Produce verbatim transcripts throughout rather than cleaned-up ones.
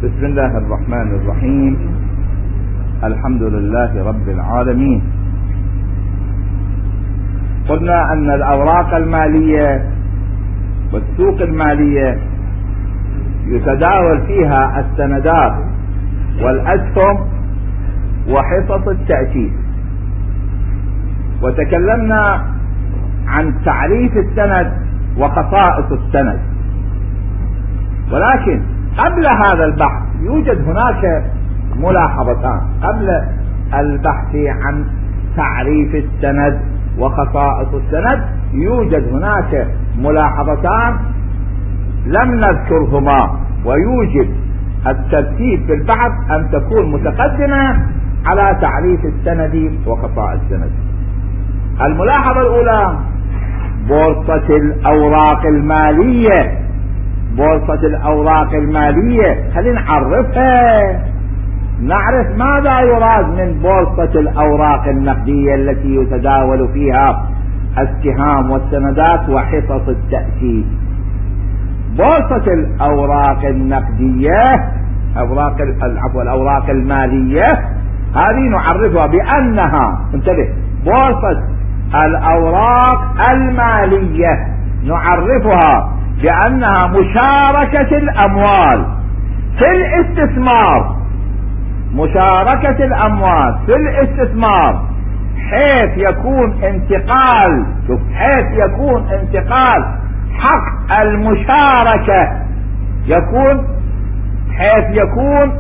بسم الله الرحمن الرحيم. الحمد لله رب العالمين. قلنا أن الأوراق المالية والسوق المالية يتداول فيها السندات والأسهم وحصص التأسيس، وتكلمنا عن تعريف السند وخصائص السند. ولكن قبل هذا البحث يوجد هناك ملاحظتان. قبل البحث عن تعريف السند وخصائص السند يوجد هناك ملاحظتان لم نذكرهما، ويوجب الترتيب في البحث أن تكون متقدمة على تعريف السند وخصائص السند. الملاحظة الأولى: بورصة الأوراق المالية. بورصة الأوراق المالية خلينا نعرفها، نعرف ماذا يراد من بورصة الأوراق النقدية التي يتداول فيها السهام والسندات وحصص التأسيس. بورصة الأوراق النقدية أوراق العفو الأوراق المالية هذه نعرفها بأنها، انتبه، بورصة الأوراق المالية نعرفها بأنها مشاركة الأموال في الاستثمار، مشاركة الأموال في الاستثمار حيث يكون انتقال شوف حيث يكون انتقال حق المشاركة يكون حيث يكون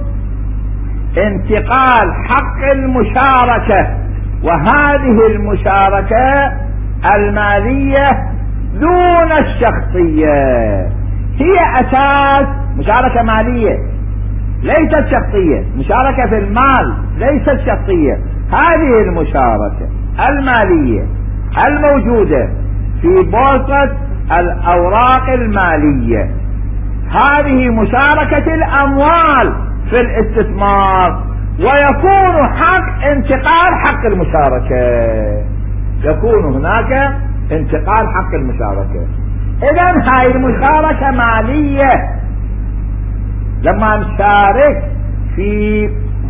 انتقال حق المشاركة وهذه المشاركة المالية دون الشخصية. هي أساس مشاركة مالية ليست شخصية، مشاركة في المال ليست شخصية. هذه المشاركة المالية الموجودة في بورصة الأوراق المالية هذه مشاركة الأموال في الاستثمار، ويكون حق انتقال حق المشاركة، يكون هناك انتقال حق المشاركة. إذن هاي المشاركة مالية. لما نشارك في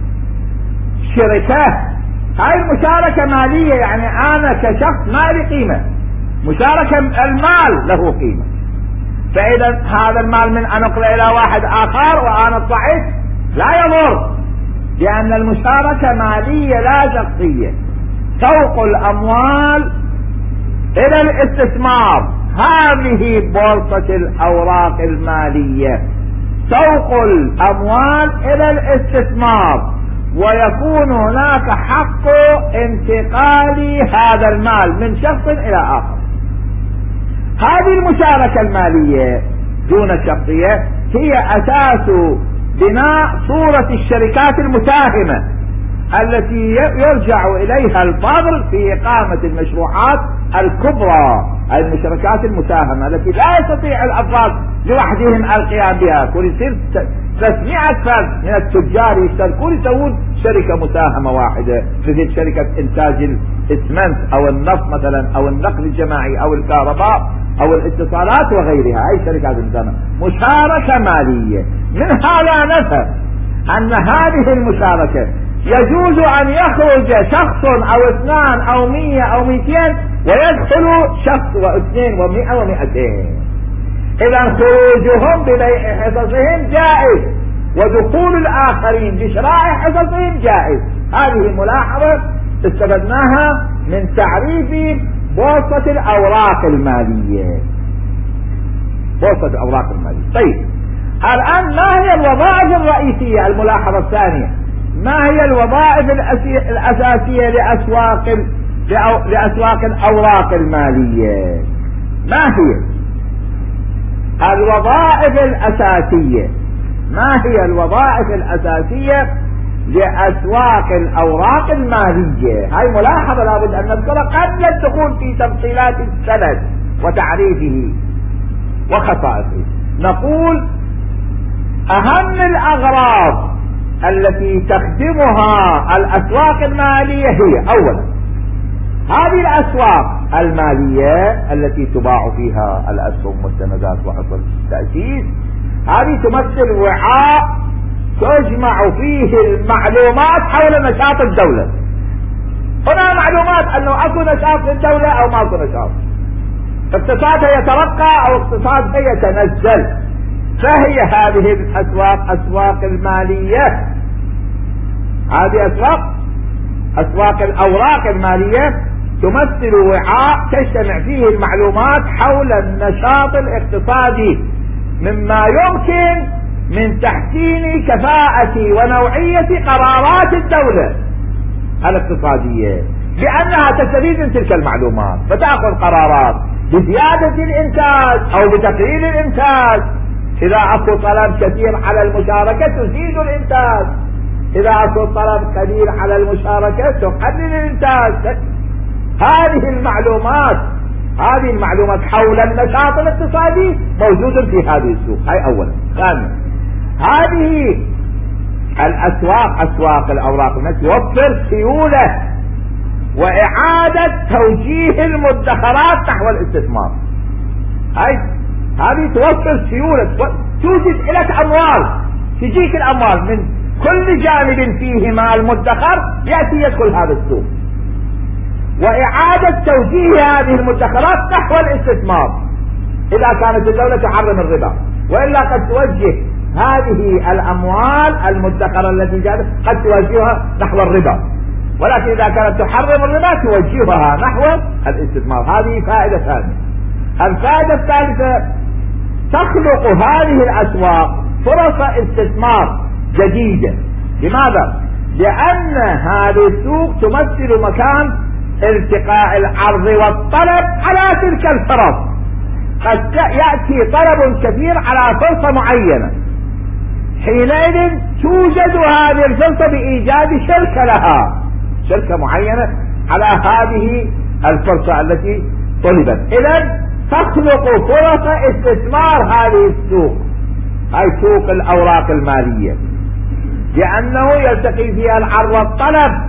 شركة هاي المشاركة مالية، يعني أنا كشخص ما لي قيمة، مشاركة المال له قيمة. فإذا هذا المال من أن أنقل إلى واحد آخر وأنا اطلعت لا يضر، لأن المشاركة مالية لا شخصية. سوق الأموال إلى الاستثمار هذه بورصة الأوراق المالية، سوق الأموال إلى الاستثمار، ويكون هناك حق انتقال هذا المال من شخص إلى آخر. هذه المشاركة المالية دون الشخصية هي أساس بناء صورة الشركات المساهمة التي يرجع إليها الفضل في إقامة المشروعات الكبرى، المشاركات المساهمة التي لا يستطيع الأفراد لوحدهم القيام بها. كل يصير تسمية فرد من التجار يشتركون يسوون شركة مساهمة واحدة، مثل شركة إنتاج الإسمنت أو النفط مثلا أو النقل الجماعي أو الكهرباء أو الاتصالات وغيرها. أي شركات مساهمة مشاركة مالية. من هذا نفهم أن هذه المشاركة يجوز أن يخرج شخص أو اثنان أو مية أو مئتين ويدخل شخص واثنين ومئة ومئتين. إذا خروجهم ببيع حصصهم جائز، ودخول الآخرين بشراء حصصهم جائز. هذه ملاحظة استفدناها من تعريف بورصة الأوراق المالية. بورصة الأوراق المالية. طيب، الآن ما هي الوظائف الرئيسية؟ الملاحظة الثانية: ما هي الوظائف الأساسية لأسواق لأسواق الأوراق المالية؟ ما هي الوظائف الأساسية؟ ما هي الوظائف الأساسية لأسواق الأوراق المالية؟ هاي ملاحظة لابد أن نذكرها قبل الدخول في تفصيلات السند وتعريفه وخصائصه. نقول أهم الأغراض التي تخدمها الأسواق المالية هي: أولا، هذه الأسواق المالية التي تباع فيها الأسهم والسندات وحصص التأسيس هذه تمثل وعاء تجمع فيه المعلومات حول نشاط الدولة. هنا معلومات انه اكو نشاط للدولة او ما اكو نشاط، اقتصادها يترقى او اقتصادها يتنزل. فهي هذه الاسواق اسواق المالية، هذه اسواق اسواق الاوراق المالية تمثل وعاء تجتمع فيه المعلومات حول النشاط الاقتصادي مما يمكن من تحسين كفاءة ونوعية قرارات الدولة الاقتصادية، لأنها تستفيد من تلك المعلومات فتأخذ قرارات بزيادة الإنتاج أو بتقليل الإنتاج. إذا أكو طلب كثير على المشاركة تزيد الإنتاج، إذا أكو طلب قليل على المشاركة تقلل الإنتاج. هذه المعلومات هذه المعلومات حول النشاط الاقتصادي موجودة في هذه السوق. هاي أولا. ثانيا، هذه الأسواق أسواق الأوراق توفر سيولة وإعادة توجيه المدخرات نحو الاستثمار. هاي هذه توفر سيولة، توجد لك أموال، تجيك الأموال من كل جانب فيه مال مدخر يأتي يدخل هذا السوق، وإعادة توجيه هذه المدخرات نحو الاستثمار إذا كانت الدولة تحرم الربا، وإلا قد توجه هذه الأموال المدخرة التي جاءت قد توجهها نحو الربا، ولكن إذا كانت تحرم الربا توجهها نحو الاستثمار. هذه فائدة ثانية. الفائدة الثالثة، تخلق هذه الأسواق فرص استثمار جديدة. لماذا؟ لأن هذه السوق تمثل مكان التقاء العرض والطلب على تلك الفرص. قد يأتي طلب كثير على فرصة معينة، حينئذ توجد هذه الفرصة بإيجاد شركة لها، شركة معينة على هذه الفرصة التي طلبت. إذن تخلق فرص استثمار هذه السوق، هاي سوق الأوراق المالية، لأنه يلتقي فيها العرض والطلب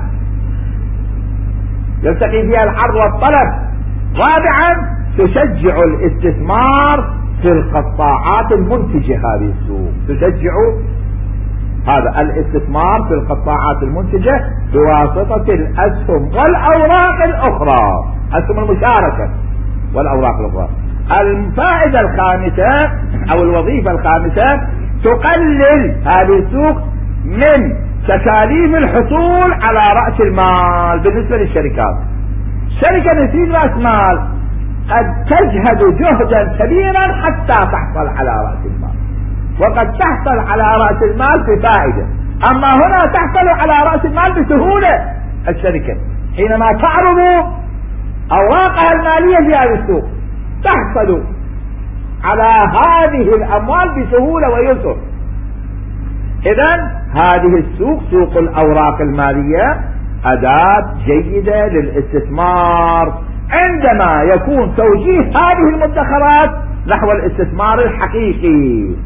يلتقي فيها العرض والطلب. رابعا، تشجع الاستثمار في القطاعات المنتجة. هذه السوق تشجع هذا الاستثمار في القطاعات المنتجة بواسطة الأسهم والأوراق الأخرى، أسهم المشاركة والأوراق الأخرى. الفائدة الخامسة أو الوظيفة الخامسة، تقلل هذه السوق من تكاليف الحصول على رأس المال. بالنسبة للشركات، شركة تريد رأس مال قد تجهد جهدا كبيرا حتى تحصل على رأس المال، وقد تحصل على رأس المال بفائدة. أما هنا تحصل على رأس المال بسهولة. الشركة حينما تعرض أوراقها المالية في هذه السوق تحصل على هذه الأموال بسهولة ويسر. إذن هذه السوق سوق الأوراق المالية أداة جيدة للاستثمار عندما يكون توجيه هذه المدخرات نحو الاستثمار الحقيقي.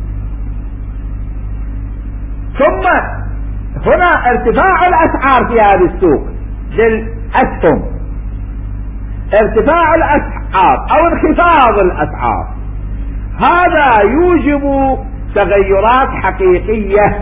ثم هنا ارتفاع الأسعار في هذه السوق للأسهم، ارتفاع الأسعار أو انخفاض الأسعار، هذا يوجب تغيرات حقيقية.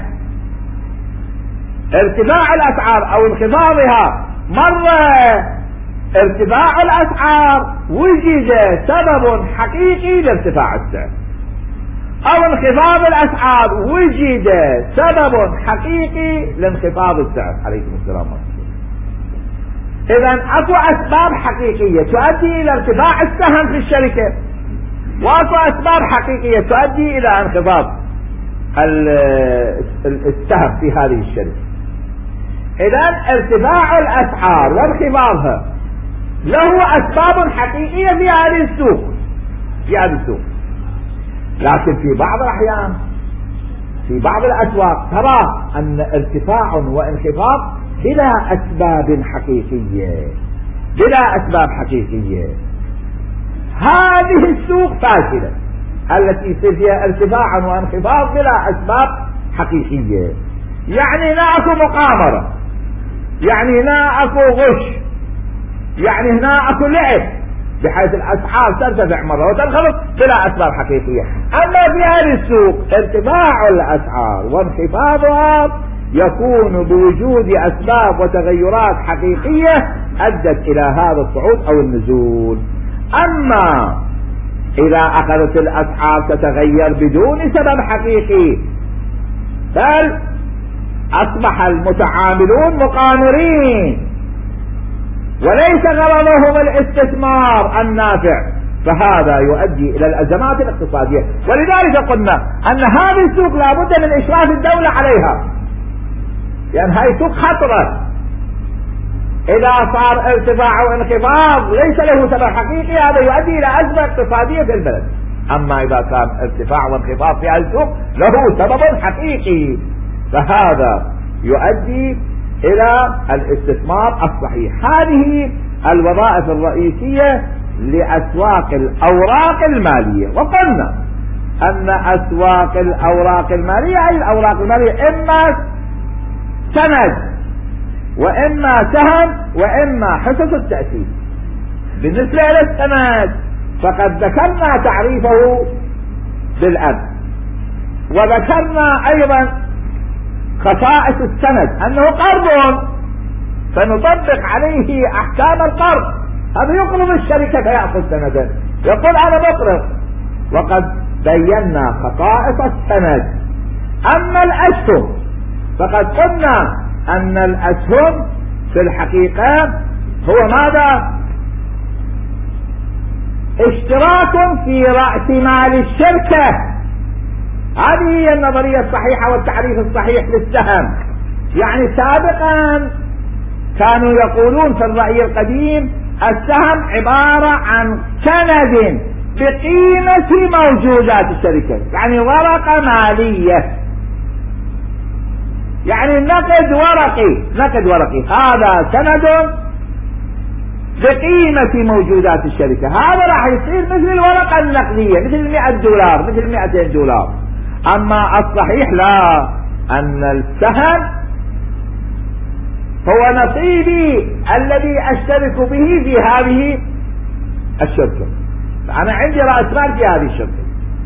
ارتفاع الأسعار أو انخفاضها، مرة ارتفاع الأسعار وجد سبب حقيقي لارتفاع السعر، أو انخفاض الأسعار وجد سبب حقيقي لانخفاض السعر. عليكم السلام ورحمة الله. إذن أكو أسباب حقيقية تؤدي إلى ارتفاع السهم في الشركة، واكو أسباب حقيقية تؤدي إلى انخفاض السهم في هذه الشركة. إذن ارتفاع الأسعار وانخفاضها له أسباب حقيقية في هذه السوق في هذه السوق لكن في بعض الأحيان في بعض الأسواق ترى أن ارتفاع وانخفاض بلا أسباب حقيقية بلا أسباب حقيقية. هذه السوق فاشلة التي فيها ارتفاع وانخفاض بلا أسباب حقيقية، يعني لا أكو مقامرة، يعني لا أكو غش، يعني هنا أكو لعب، بحيث الأسعار ترتفع مرة وتنخفض بلا أسباب حقيقية. أما في هذه السوق ارتفاع الأسعار وانخفاضها يكون بوجود أسباب وتغيرات حقيقية أدت إلى هذا الصعود أو النزول. أما إذا أخذت الأسعار تتغير بدون سبب حقيقي بل أصبح المتعاملون مقامرين وليس غرضهم الاستثمار النافع، فهذا يؤدي إلى الأزمات الاقتصادية. ولذلك قلنا أن هذه السوق لابد من إشراف الدولة عليها، لأن هذه سوق خطرة. إذا صار ارتفاع وانخفاض ليس له سبب حقيقي هذا يؤدي إلى أزمة اقتصادية في البلد. أما إذا كان ارتفاع وانخفاض في هذه السوق له سبب حقيقي فهذا يؤدي إلى الاستثمار الصحيح. هذه الوظائف الرئيسية لأسواق الأوراق المالية. وقلنا أن أسواق الأوراق المالية أي الأوراق المالية إما سند وإما سهم وإما حصص التأثير. بالنسبة للسند فقد ذكرنا تعريفه بالأمس، وذكرنا أيضا خصائص السند أنه قرض فنطبق عليه أحكام القرض. هذا يقرض الشركة فيأخذ سندا يقول أنا بقرض. وقد بينا خصائص السند. أما الأسهم فقد قلنا أن الأسهم في الحقيقة هو ماذا؟ اشتراك في رأس مال الشركة. هذه هي النظرية الصحيحة والتعريف الصحيح للسهم. يعني سابقا كانوا يقولون في الرأي القديم السهم عبارة عن سند بقيمة موجودات الشركة، يعني ورقة مالية، يعني نقد ورقي. نقد ورقي هذا سند بقيمة موجودات الشركة. هذا راح يصير مثل الورقة النقدية، مثل مئة دولار، مثل مئتين دولار. أما الصحيح لا، أن السهم هو نصيبي الذي أشترك به في هذه الشركة. أنا عندي رأس مال في هذه الشركة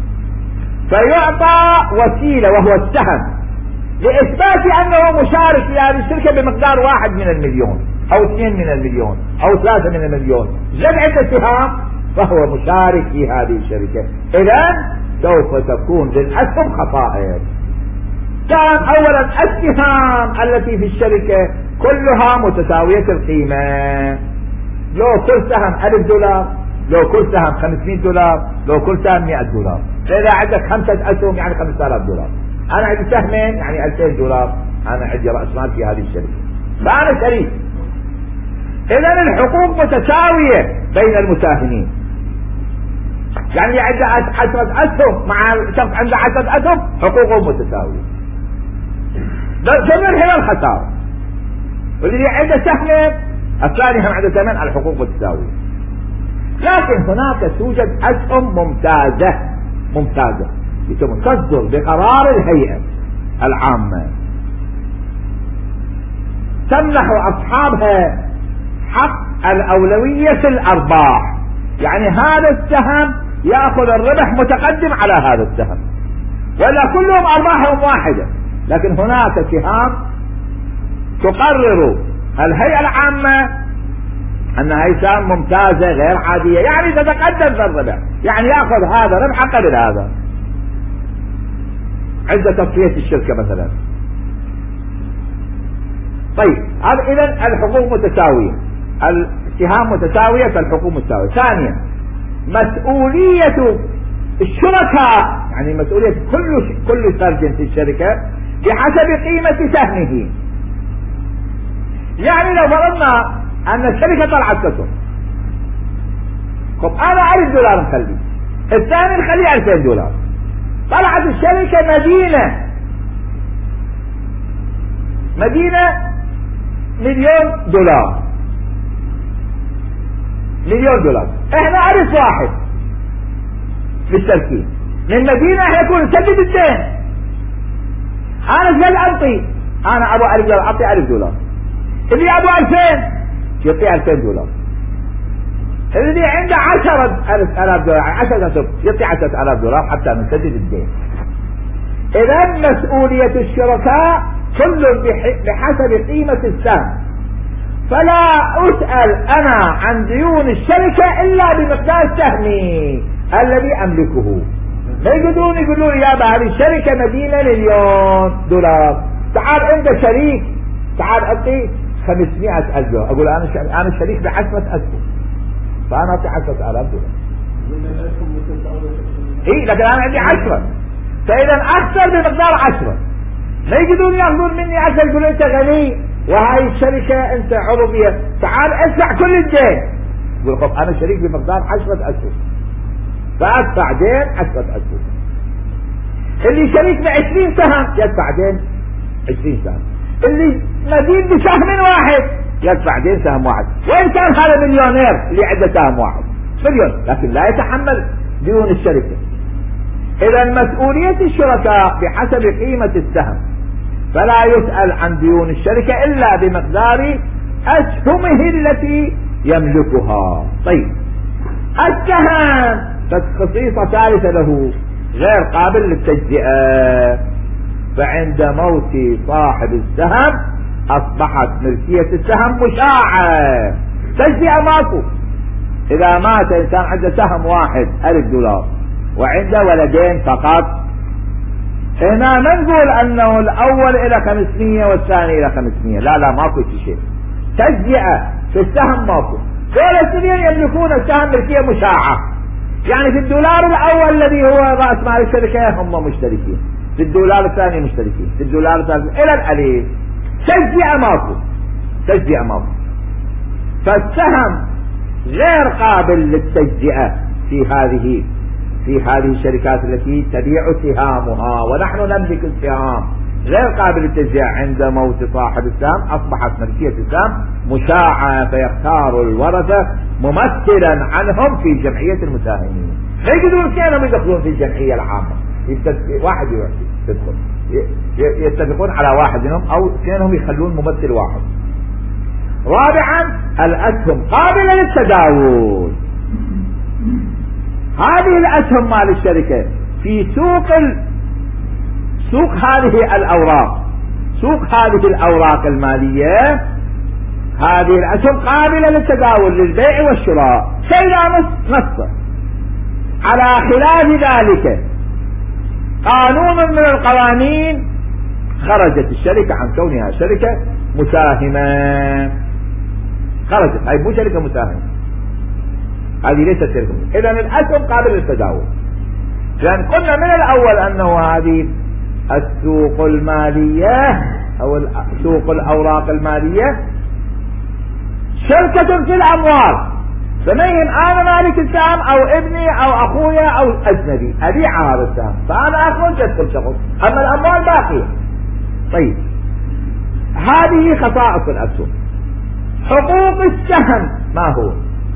فيعطى وسيلة وهو السهم لإثبات أنه مشارك في هذه الشركة بمقدار واحد من المليون أو اثنين من المليون أو ثلاثة من المليون. زد عند سهام فهو مشارك في هذه الشركة. إذن سوف تكون للأسهم خصائص. كان أولا السهام التي في الشركة كلها متساوية القيمة، لو كل سهم ألف دولار، لو كل سهم خمسمائة دولار، لو كل سهم مئة دولار. فإذا عندك خمسة أسهم يعني خمسة آلاف دولار. أنا عندي سهمين يعني ألفين دولار. أنا عندي رأس مال في هذه الشركة فأنا شريك. إذن الحقوق متساوية بين المساهمين. يعني عنده عشرة أسهم مع شخص عنده عشرة أسهم حقوقهم متساوية. جميع هنا الخسارة. والذي عنده سهم الثاني هم عنده سهمين الحقوق متساوية. لكن هناك توجد أسهم ممتازة ممتازة تصدر بقرار الهيئة العامة تمنح أصحابها حق الأولوية في الأرباح. يعني هذا السهم يأخذ الربح متقدم على هذا السهم، ولا كلهم أرباحهم واحدة. لكن هناك سهام تقرر الهيئة العامة أنها سهام ممتازة غير عادية، يعني تتقدم في الربح، يعني يأخذ هذا ربح قبل هذا عند تصفية الشركة مثلا. طيب هذا إذن الحقوق متساوية، السهام متساوية فالحقوق متساوية. ثانيا مسؤولية الشركاء، يعني مسؤولية كل كل فرد في الشركة بحسب قيمة سهمه. يعني لو فرضنا أن الشركة طلعت كسر، طب أنا ألف دولار نخلي، الثاني نخليه ألفين دولار. طلعت الشركة مدينة مدينة مليون دولار مليون دولار احنا ألف واحد بالتركيب من مدينة احنا نكون نسدد الدين. انا زي انطي انا ابو ألف دولار اعطي ألف دولار، اللي ابو ألفين يعطي ألفين دولار. اللي عنده عشرة آلاف دولار عشرة أسهم يعطي عشرة آلاف دولار حتى نسدد الدين. إذا مسؤولية الشركاء كل بحسب قيمة السهم، فلا أسأل أنا عن ديون الشركة إلا بمقدار سهمي الذي أملكه. ما يقولون يقولون يا هذه الشركة مدينة مليون دولار، تعال أنت شريك تعال أعطي خمسمائة ألف دولار، أقول أنا أنا شريك بعشرة أسهم فأنا أعطي عشرة آلاف دولار. إيه لكن أنا عندي عشرة، فإذا أكثر بمقدار عشرة. ما يقدرون يأخذون مني عشرة يقولون أنت غني وهاي الشركة أنت عضو فيها، تعال ادفع كل الدين. يقول طب أنا شريك بمقدار عشرة أسهم فأدفع دين عشرة أسهم. اللي شريك بعشرين سهم يدفع دين عشرين سهم. اللي مدين بسهم واحد يدفع دين سهم واحد، وإن كان هذا مليونير اللي عنده سهم واحد مليون لكن لا يتحمل ديون الشركة. إذا مسؤولية الشركاء بحسب قيمة السهم، فلا يسأل عن ديون الشركة إلا بمقدار أسهمه التي يملكها. طيب السهم خصيصة ثالثة له غير قابل للتجزئة، فعند موت صاحب السهم أصبحت ملكية السهم مشاعة، تجزئة ماكو. إذا مات إنسان عنده سهم واحد ألف دولار وعنده ولدين فقط، هنا ما نقول أنه الأول إلى خمسمية والثاني إلى خمسمية، لا لا ماكو شيء، تجزئة في السهم ماكو. دول الاثنين يملكون السهم ملكية مشاعة، يعني في الدولار الأول الذي هو رأس مال الشركة هم مشتركين، في الدولار الثاني مشتركين، في الدولار الثالث إلى الألف، تجزئة ماكو، تجزئة ماكو. فالسهم غير قابل للتجزئة في هذه في هذه الشركات التي تبيع سهامها، ونحن نملك السهام، غير قابل للتجزئة. عند موت صاحب السهم أصبحت ملكية السهم مشاعة، فيختار الورثة ممثلا عنهم في جمعية المساهمين. ما يقدرون كانهم يدخلون في الجمعية العامة، واحد يدخل يتفقون على واحد منهم أو كانهم يخلون ممثل واحد. رابعا الأسهم قابلة للتداول. هذه الأسهم مال الشركة في سوق ال... سوق هذه الأوراق، سوق هذه الأوراق المالية، هذه الأسهم قابلة للتداول للبيع والشراء. فإذا نص على خلاف ذلك قانون من القوانين خرجت الشركة عن كونها شركة مساهمة، خرجت، هاي مو شركة مساهمة، هذه ليست شركة. إذن الأسهم قابل للتداول، لأن قلنا من الأول أنه هذه السوق المالية أو سوق الأوراق المالية شركة في الأموال، فمين أنا مالك السهم أو ابني أو أخويا أو أجنبي أبيع هذا السهم فأنا أخرج كل شخص، أما الأموال باقية. طيب هذه خصائص الأسهم. حقوق السهم ما هو؟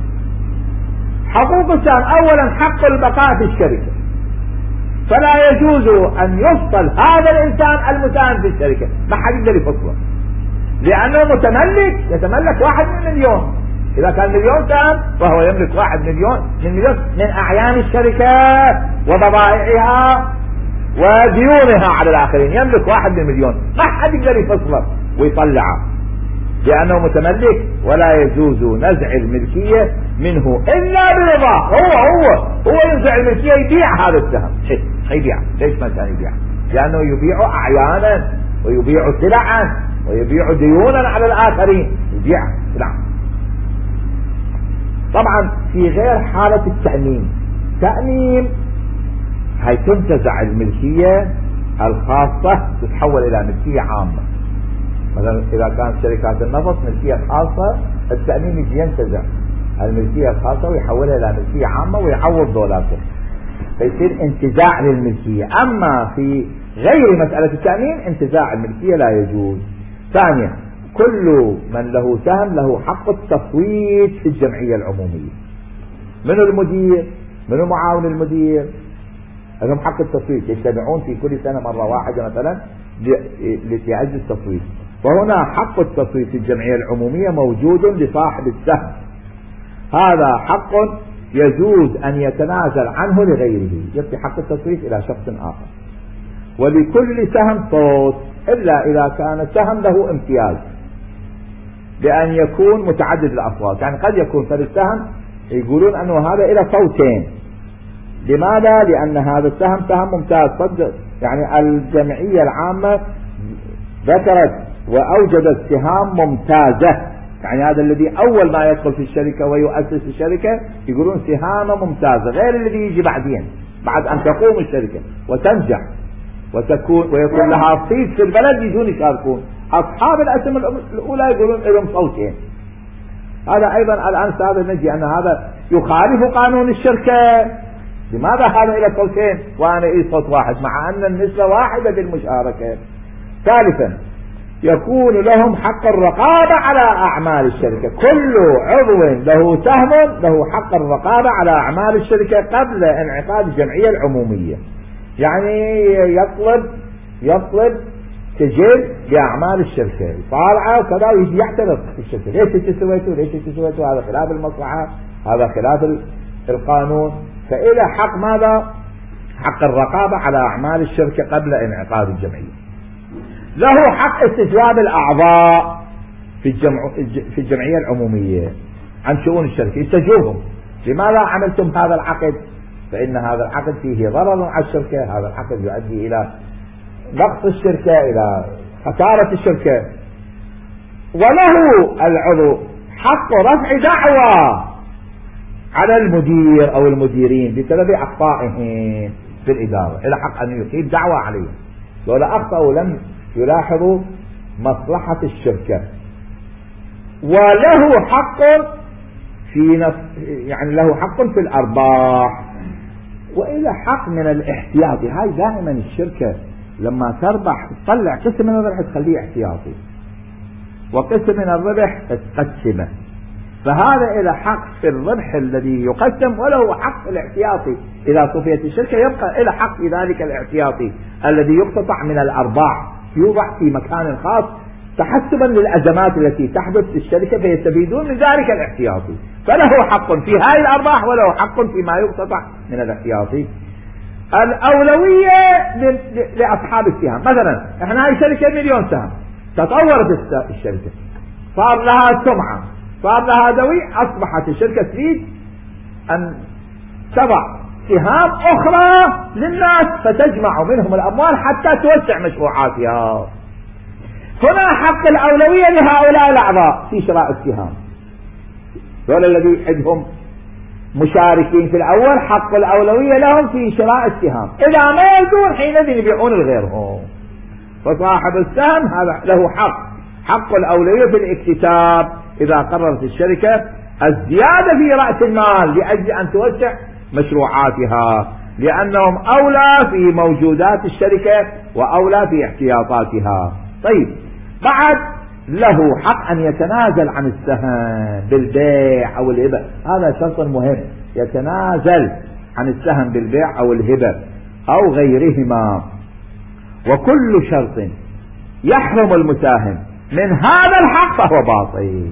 حقوق السهم أولا حق البقاء في الشركة، فلا يجوز أن يفصل هذا الإنسان المساهم في الشركة، ما حد يقدر يفصله، لأنه متملك، يتملك واحد من مليون. إذا كان مليون سهم فهو يملك واحد مليون من مليون من أعيان الشركة وبضائعها وديونها على الآخرين، يملك واحد من مليون، ما حد يقدر يفصله ويطلعه لأنه متملك، ولا يجوز نزع الملكية منه إلا برضاه. هو هو هو ينزع الملكية، يبيع هذا السهم، يبيع. ليش ما كان يبيع؟ لأنه يبيع أعيانا ويبيع سلعا ويبيع ديونا على الآخرين، يبيع سلعا. طبعا في غير حالة التأمين، تأمين هي تنتزع الملكية الخاصة تتحول إلى ملكية عامة. مثلا إذا كانت شركات النفط ملكية خاصة، التأمين يجي ينتزع الملكية الخاصة ويحولها إلى ملكية عامة ويعوض دولارته، فيصير انتزاع للملكية. أما في غير مسألة التأمين انتزاع الملكية لا يجوز. ثانيا كل من له سهم له حق التصويت في الجمعية العمومية. من المدير، من معاون المدير، لهم حق التصويت، يجتمعون في كل سنة مرة واحدة مثلا لتعزز التصويت. فهنا حق التصويت في الجمعية العمومية موجود لصاحب السهم. هذا حق يجوز أن يتنازل عنه لغيره، يبقي حق التصريف إلى شخص آخر. ولكل سهم صوت إلا إذا كان السهم له امتياز بأن يكون متعدد الأصوات. يعني قد يكون فرد السهم يقولون أنه هذا إلى صوتين. لماذا؟ لأن هذا السهم سهم ممتاز. صدق يعني الجمعية العامة ذكرت وأوجدت سهام ممتازة، يعني هذا الذي أول ما يدخل في الشركة ويؤسس الشركة يقولون سهامة ممتازة، غير الذي يجي بعدين بعد أن تقوم الشركة وتنجح وتكون ويكون لها صيت في البلد يجون يشاركون. أصحاب الأسهم الأولى يقولون لهم صوتين. هذا أيضا الآن هذا نجي أن هذا يخالف قانون الشركة. لماذا هذا إلى صوتين وأنا إلى صوت واحد مع أن النسبة واحدة بالمشاركة؟ ثالثا يكون لهم حق الرقابة على أعمال الشركة. كل عضو له سهم له حق الرقابة على أعمال الشركة قبل انعقاد الجمعية العمومية. يعني يطلب يطلب سجل بأعمال الشركة طالعة وكذا ويجي يعترض في الشركة، ليش انت سويتوا ليش انت سويتوا هذا خلاف المصلحة هذا خلاف القانون. فإلى حق ماذا؟ حق الرقابة على أعمال الشركة قبل انعقاد الجمعية. له حق استجواب الأعضاء في الجمع في الجمعية العمومية عن شؤون الشركة، يستجوبهم. لماذا عملتم هذا العقد؟ فإن هذا العقد فيه ضرر على الشركة، هذا العقد يؤدي إلى نقص الشركة إلى خسارة الشركة. وله العضو حق رفع دعوى على المدير أو المديرين بسبب أخطائهم في الإدارة، إلى حق أن يقيم دعوى عليه لولا أخطأوا لم يلاحظوا مصلحة الشركة. وله حق في نفس يعني له حق في الأرباح، وإلى حق من الاحتياطي. هاي دائما الشركة لما تربح تطلع قسم من الربح تخليه احتياطي وقسم من الربح تقسمه، فهذا إلى حق في الربح الذي يقسم، وله حق في الاحتياطي إذا صفيت الشركة يبقى إلى حق في ذلك الاحتياطي الذي يقتطع من الأرباح، يوضع في مكان خاص تحسبا للأزمات التي تحدث في الشركة فيستفيدون من ذلك الاحتياطي. فله حق في هاي الأرباح وله حق فيما يقتطع من الاحتياطي. الأولوية لأصحاب السهام. مثلا احنا هاي شركة مليون سهم، تطورت الشركة صار لها سمعة صار لها دوي، أصبحت الشركة تريد أن تضع سهام أخرى للناس فتجمع منهم الأموال حتى توسع مشروعاتها. هنا حق الأولوية لهؤلاء الأعضاء في شراء السهام، دول الذي عندهم مشاركين في الأول حق الأولوية لهم في شراء السهام، إذا ما يلقون حينئذ يبيعون لغيرهم. فصاحب السهم هذا له حق حق الأولوية في الاكتتاب إذا قررت الشركة الزيادة في رأس المال لأجل أن توسع مشروعاتها، لأنهم أولى في موجودات الشركة وأولى في احتياطاتها. طيب بعد له حق أن يتنازل عن السهم بالبيع أو الهبة، هذا شرط مهم، يتنازل عن السهم بالبيع أو الهبة أو غيرهما. وكل شرط يحرم المساهم من هذا الحق فهو باطل.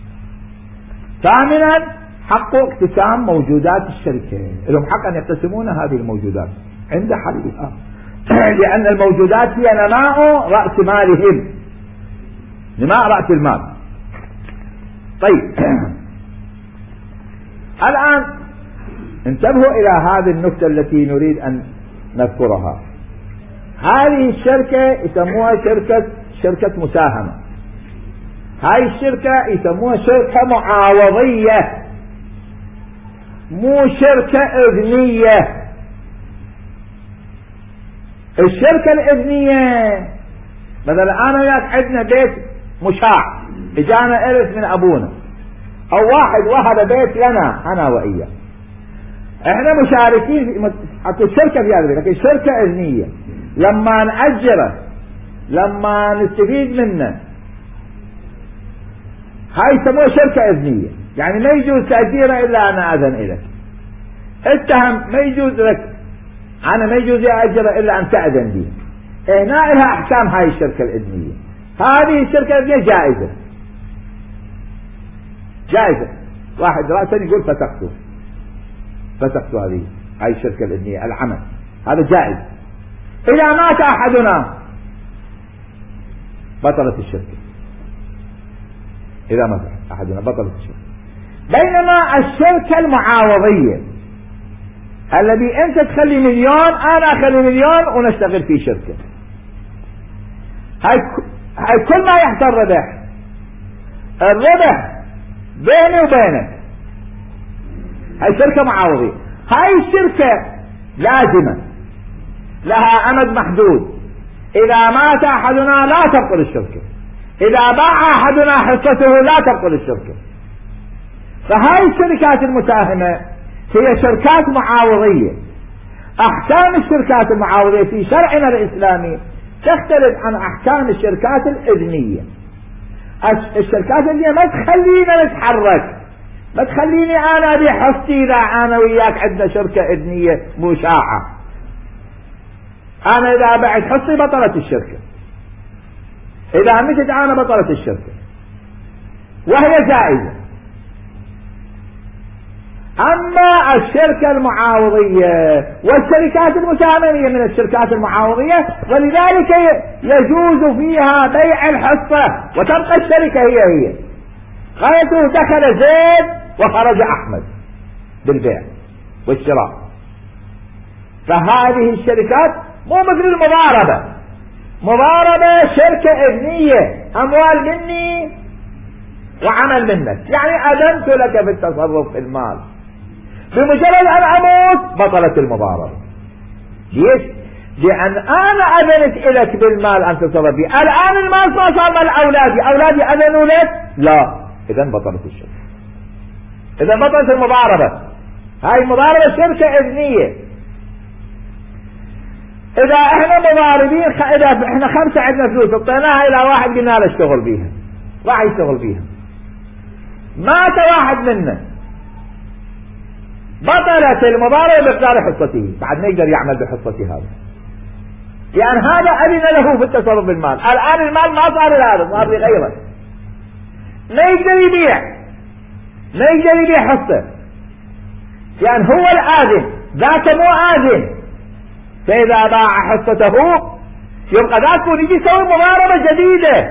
ثامنا حق اقتسام موجودات الشركة، لهم حق أن يقتسمون هذه الموجودات عند حلها لأن الموجودات هي نماء رأس مالهم، نماء رأس المال. طيب الآن انتبهوا إلى هذه النقطة التي نريد أن نذكرها. هذه الشركة يسموها شركة شركة مساهمة، هاي الشركة يسموها شركة معاوضية مو شركة إذنية. الشركة الإذنية مثلا أنا وياك عندنا بيت مشاع إجانا إرث من أبونا، أو واحد وهب بيت لنا أنا وإياه، إحنا مشاركين في الشركة في هذا، لكن شركة إذنية لما نأجره لما نستفيد منه هاي يسموها شركة إذنية، يعني ما يجوز تأجيره إلا أنا أذن إليك. اتهم ما يجوز لك، أنا ما يجوز أأجره إلا أن تأذن لي. هنا لها أحكام هاي الشركة الإذنية. هذه الشركة الإذنية جائزة جائزة واحد رأسا يقول فسخته فسخته هذه هاي الشركة الإذنية العمل، هذا جائز. إذا مات أحدنا بطلت الشركة، إذا مات أحدنا بطلت الشركة. بينما الشركة المعاوضية الذي أنت تخلي مليون أنا أخلي مليون ونشتغل في شركة، هاي هاي كل ما يحصل ربح، الربح بيني وبينك، هاي شركة معاوضية. هاي الشركة لازمة لها أمد محدود، إذا مات أحدنا لا تبطل الشركة، إذا باع أحدنا حصته لا تبطل الشركة. فهاي الشركات المساهمة هي شركات معاوضية. أحكام الشركات المعاوضية في شرعنا الإسلامي تختلف عن أحكام الشركات الإذنية. الشركات الإذنية ما تخلينا نتحرك، ما تخليني أنا بحصتي إذا أنا وياك عندنا شركة إذنية مشاعة، أنا إذا بعت حصتي بطلت الشركة، إذا متت أنا بطلت الشركة، وهي جائزة. أما الشركة المعاوضية والشركات المساهمية من الشركات المعاوضية، ولذلك يجوز فيها بيع الحصة وتبقى الشركة هي هي، غايته دخل زيد وخرج أحمد بالبيع والشراء. فهذه الشركات مو مثل المضاربة، مضاربة شركة إذنية، أموال مني وعمل منك، يعني أذنت لك في التصرف في المال، بمجرد أن أموت بطلت المضاربة. ليش؟ لأن أنا أذنت لك بالمال أن تتصرف به، الآن المال ما صار مال أولادي، أولادي أذنوا لك؟ لا، إذن بطلت الشركة، إذن بطلت المضاربة. هاي المضاربة شركة إذنية. إذا إحنا مضاربين، إذا إحنا خمسة عندنا فلوس اعطيناها إلى واحد قلنا له اشتغل بيها، راح يشتغل بيها، مات واحد منا بطلت المضاربة بمقدار حصته، بعد ما يقدر يعمل بحصته هذا، لأن هذا أذن له في التصرف بالمال. الآن المال ما صار لهذا، صار لغيره، ما يقدر يبيع، ما يقدر يبيع حصته، لأن هو الآذن، ذاك مو آذن. فإذا باع حصته يبقى ذاك يجي يسوي مضاربة جديدة،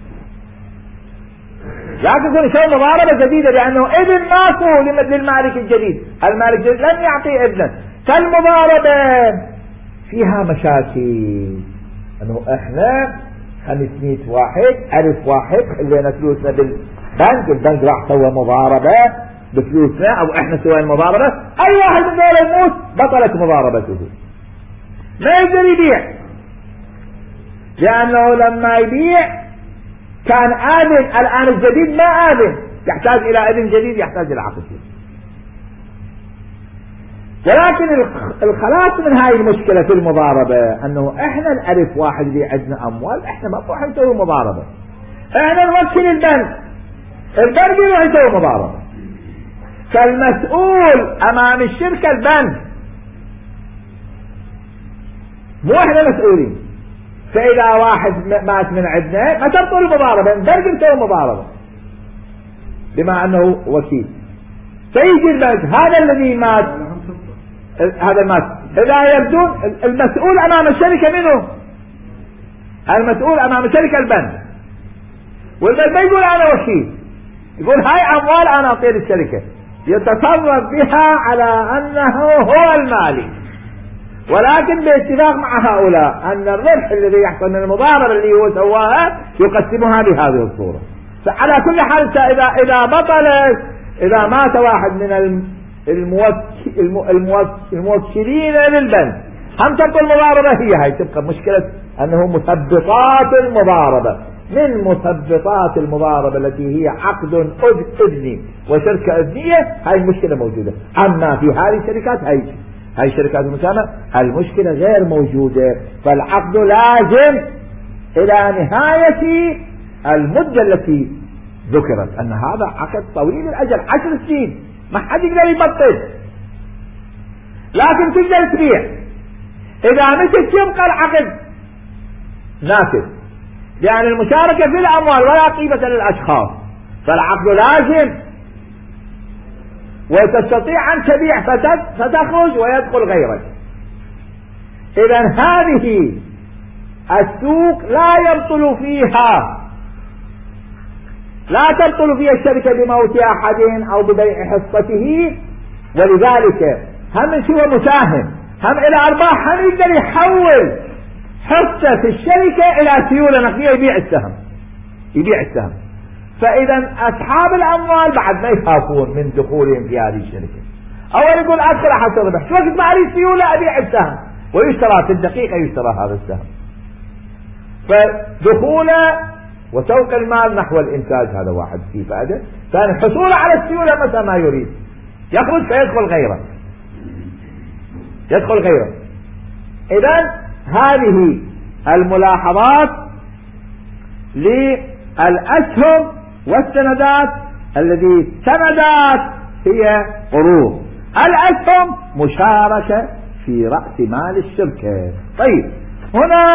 ذاك يكون يسوي مضاربة جديدة، لأنه إذن ماكو للمالك الجديد، المالك الجديد لن يعطي إذنا. فالمضاربة فيها مشاكل، أنه إحنا خمسمائة واحد ألف واحد خلينا فلوسنا بالبنك، البنك راح سوى مضاربة بفلوسنا أو إحنا سوينا مضاربة، أي واحد من دول يموت بطلت مضاربته، ما يقدر يبيع، لأنه لما يبيع كان آذن، الآن الجديد ما آذن، يحتاج إلى إذن جديد، يحتاج إلى عقد. ولكن الخلاص من هاي المشكلة في المضاربة أنه إحنا الألف واحد اللي عندنا أموال، إحنا ما نروح نسوي مضاربة، إحنا نوكل البنك، البنك يروح يسوي مضاربة. فالمسؤول أمام الشركة البنك، مو إحنا مسؤولين. فإذا واحد مات من عندنا ما تبطل المضاربة، البنك يسوي مضاربة بما أنه وكيل. فيجي البنك هذا الذي مات، هذا مات، إذا يبدون المسؤول أمام الشركة منه، المسؤول أمام الشركة البنك، والبنك ما يقول أنا وكيل، يقول هاي أموال أنا أعطيه للشركة، يتصرف بها على أنه هو المالك، ولكن باتفاق مع هؤلاء أن الربح الذي يحصل من المضاربة اللي هو سواها يقسمها بهذه الصورة. فعلى كل حال إذا إذا بطلت، إذا مات واحد من الموكلين للبنك هم تبقى المضاربة هي هاي، تبقى مشكلة أنه مثبطات المضاربة، من مثبطات المضاربة التي هي عقد إذني وشركة إذنية، هاي المشكلة موجودة. أما في هذه الشركات، هاي هاي الشركات المساهمة المشكلة غير موجودة، فالعقد لازم إلى نهاية المدة التي ذكرت، أن هذا عقد طويل الأجل، عشر سنين، ما حد يقدر يبطل، لكن تقدر تبيع. إذا متت يبقى العقد نافذ، لأن المشاركة في الأموال ولا قيمة للأشخاص، فالعقد لازم وتستطيع أن تبيع فتخرج ويدخل غيرك. إذن هذه السوق لا يبطل فيها لا تبطل فيها الشركة بموت أحد أو ببيع حصته، ولذلك هم سوى مساهم هم إلى أرباح هم يقدر يحول حصة الشركة إلى سيولة نقدية يبيع السهم يبيع السهم. فإذا أصحاب الأموال بعد ما يخافون من دخولهم في هذه الشركة. أول يقول أدخل أحصل ربح، شو وقت ما علي سيولة أبيع السهم، ويشترى في الدقيقة يشترى هذا السهم. فدخوله وسوق المال نحو الإنتاج هذا واحد فيه فائدة. ثاني حصوله على السيولة متى ما يريد يخرج فيدخل غيره يدخل غيره. إذن هذه الملاحظات للأسهم والسندات. الذي سندات هي قروض، الأسهم مشاركة في رأس مال الشركة. طيب هنا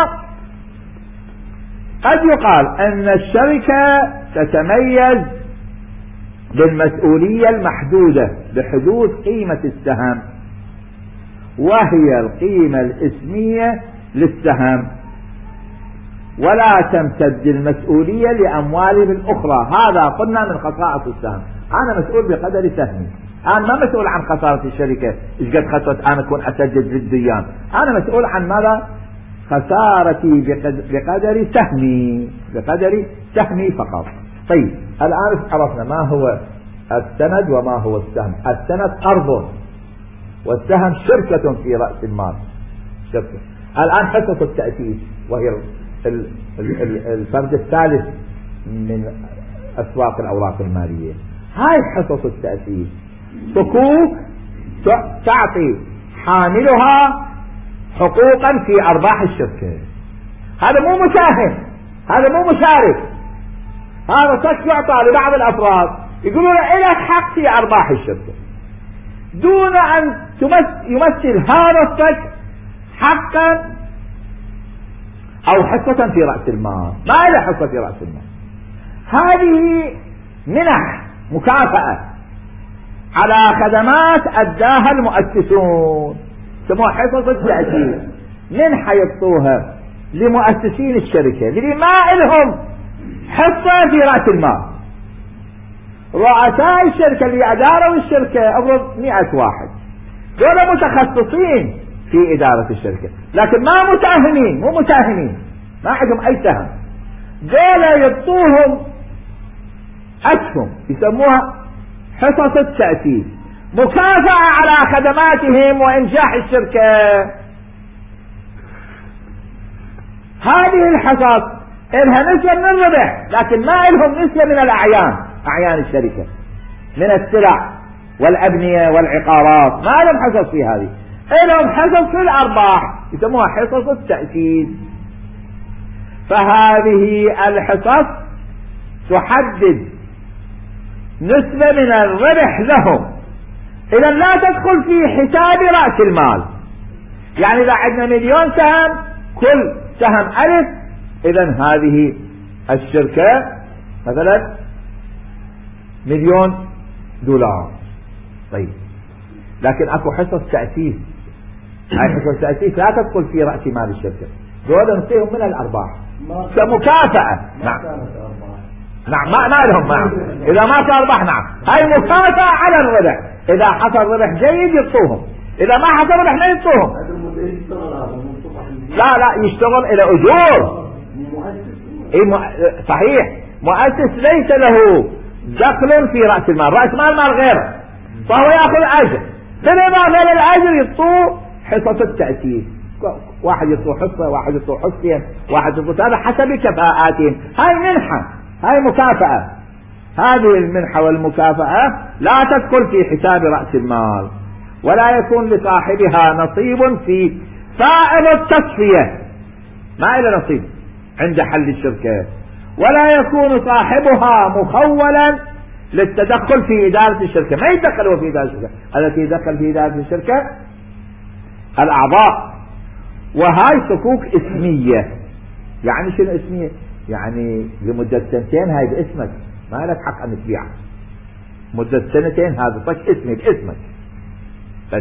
قد يقال أن الشركة تتميز بالمسؤولية المحدودة بحدود قيمة السهم، وهي القيمة الإسمية للسهم، ولا تمتد المسؤولية لأموالهم الأخرى. هذا قلنا من خصائص السهم. أنا مسؤول بقدر سهمي، أنا ما مسؤول عن خسارة الشركة إيش قد خسرت أنا أكون أسجل في الديان. أنا مسؤول عن ماذا؟ خسارتي بقدر سهمي بقدر سهمي فقط. طيب الآن عرفنا ما هو السند وما هو السهم. السند قرض والسهم شركة في رأس المال شركة. الآن حصة التأسيس وهي الفرد الثالث من أسواق الأوراق المالية. هاي حصص التأسيس صكوك تعطي حاملها حقوقا في أرباح الشركة. هذا مو مساهم، هذا مو مشارك، هذا صك يعطى لبعض الأفراد يقولون لك حق في أرباح الشركة دون أن يمثل هذا الصك حقا أو حصة في رأس المال. ما له حصة في رأس المال. هذه منح مكافأة على خدمات أداها المؤسسون سموها حصص التأسيس. منحة يعطوها لمؤسسين الشركة اللي ما لهم حصة في رأس المال. رؤساء الشركة اللي أداروا الشركة أفرض مئة واحد، دول متخصصين في إدارة الشركة لكن ما مساهمين، مو مساهمين ما عندهم أي سهم. دول يعطوهم أسهم يسموها حصص التأسيس مكافأة على خدماتهم وإنجاح الشركة. هذه الحصص إلها نسبة من الربح لكن ما لهم نسبة من الأعيان، أعيان الشركة من السلع والأبنية والعقارات ما لهم حصص في هذه، لهم حصص في الأرباح يسموها حصص التأسيس. فهذه الحصص تحدد نسبة من الربح لهم. إذا لا تدخل في حساب رأس المال. يعني إذا عندنا مليون سهم كل سهم ألف، إذا هذه الشركة مثلا مليون دولار. طيب لكن أكو حصص تأسيس، هاي حصص تأسيس لا تدخل في رأس مال الشركة، دول نعطيهم من الأرباح كمكافأة. نعم نعم ما ما لهم نعم. إذا ما صار ربح نعم هاي مكافأة على الربح. إذا حصل ربح جيد يعطوهم، إذا ما حصل ربح ما يعطوهم. لا لا يشتغل إلى أجور. صحيح مؤسس ليس له دخل في رأس المال، رأس مال مال غيره فهو يأخذ أجر، بالإضافة للأجر يعطوه حصة التأسيس. واحد يعطوه حصة، واحد يعطوه حصتين، واحد يعطوه هذا حسب كفاءاتهم. هاي منحة، هاي مكافأة. هذه المنحة والمكافأة لا تدخل في حساب رأس المال، ولا يكون لصاحبها نصيب في فائض التصفية، ما إلى نصيب عند حل الشركة، ولا يكون صاحبها مخولا للتدخل في إدارة الشركة. ما يدخل في إدارة الشركة، التي يدخل في إدارة الشركة الأعضاء. وهاي صكوك اسمية. يعني شنو اسمية؟ يعني لمدة سنتين هاي باسمك، ما لك حق أن تبيعها. مدة سنتين هذا طش اسمك اسمك بس.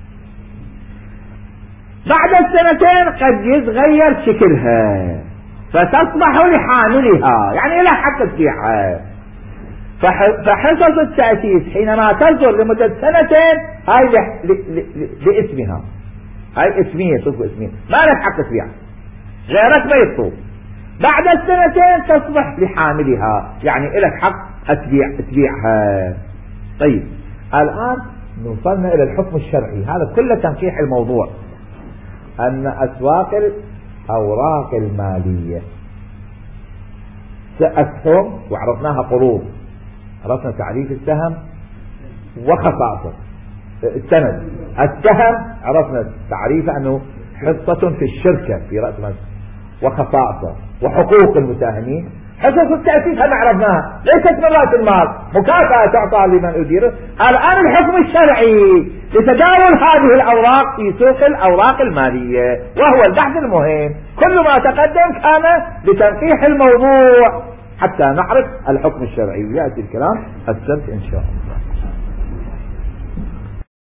بعد السنتين قد يتغير شكلها فتصبح لحاملها، يعني لها حق تبيعها. فحصص التأسيس حينما تصدر لمدة سنتين هاي لاسمها، هاي اسمية تصبح اسمية، ما لك حق تبيع، غيرك ما يطوب. بعد السنتين تصبح لحاملها، يعني لك حق تبيع تبيعها. طيب الآن نوصلنا إلى الحكم الشرعي، هذا كله تنقيح الموضوع. أن أسواق الأوراق المالية أسهم وعرفناها قروض، عرفنا تعريف السهم وخصائصه. السند السهم عرفنا تعريفه أنه حصة في الشركة في رأس مال، وخصائصه وحقوق المساهمين. حصص التأسيس هذا عرفناها، ليست من رأس المال، مكافأة تعطى لمن أديره. الآن الحكم الشرعي لتداول هذه الأوراق في سوق الأوراق المالية، وهو البحث المهم. كل ما تقدم كان لتنقيح الموضوع حتى نعرف الحكم الشرعي، ويأتي الكلام السبت إن شاء الله.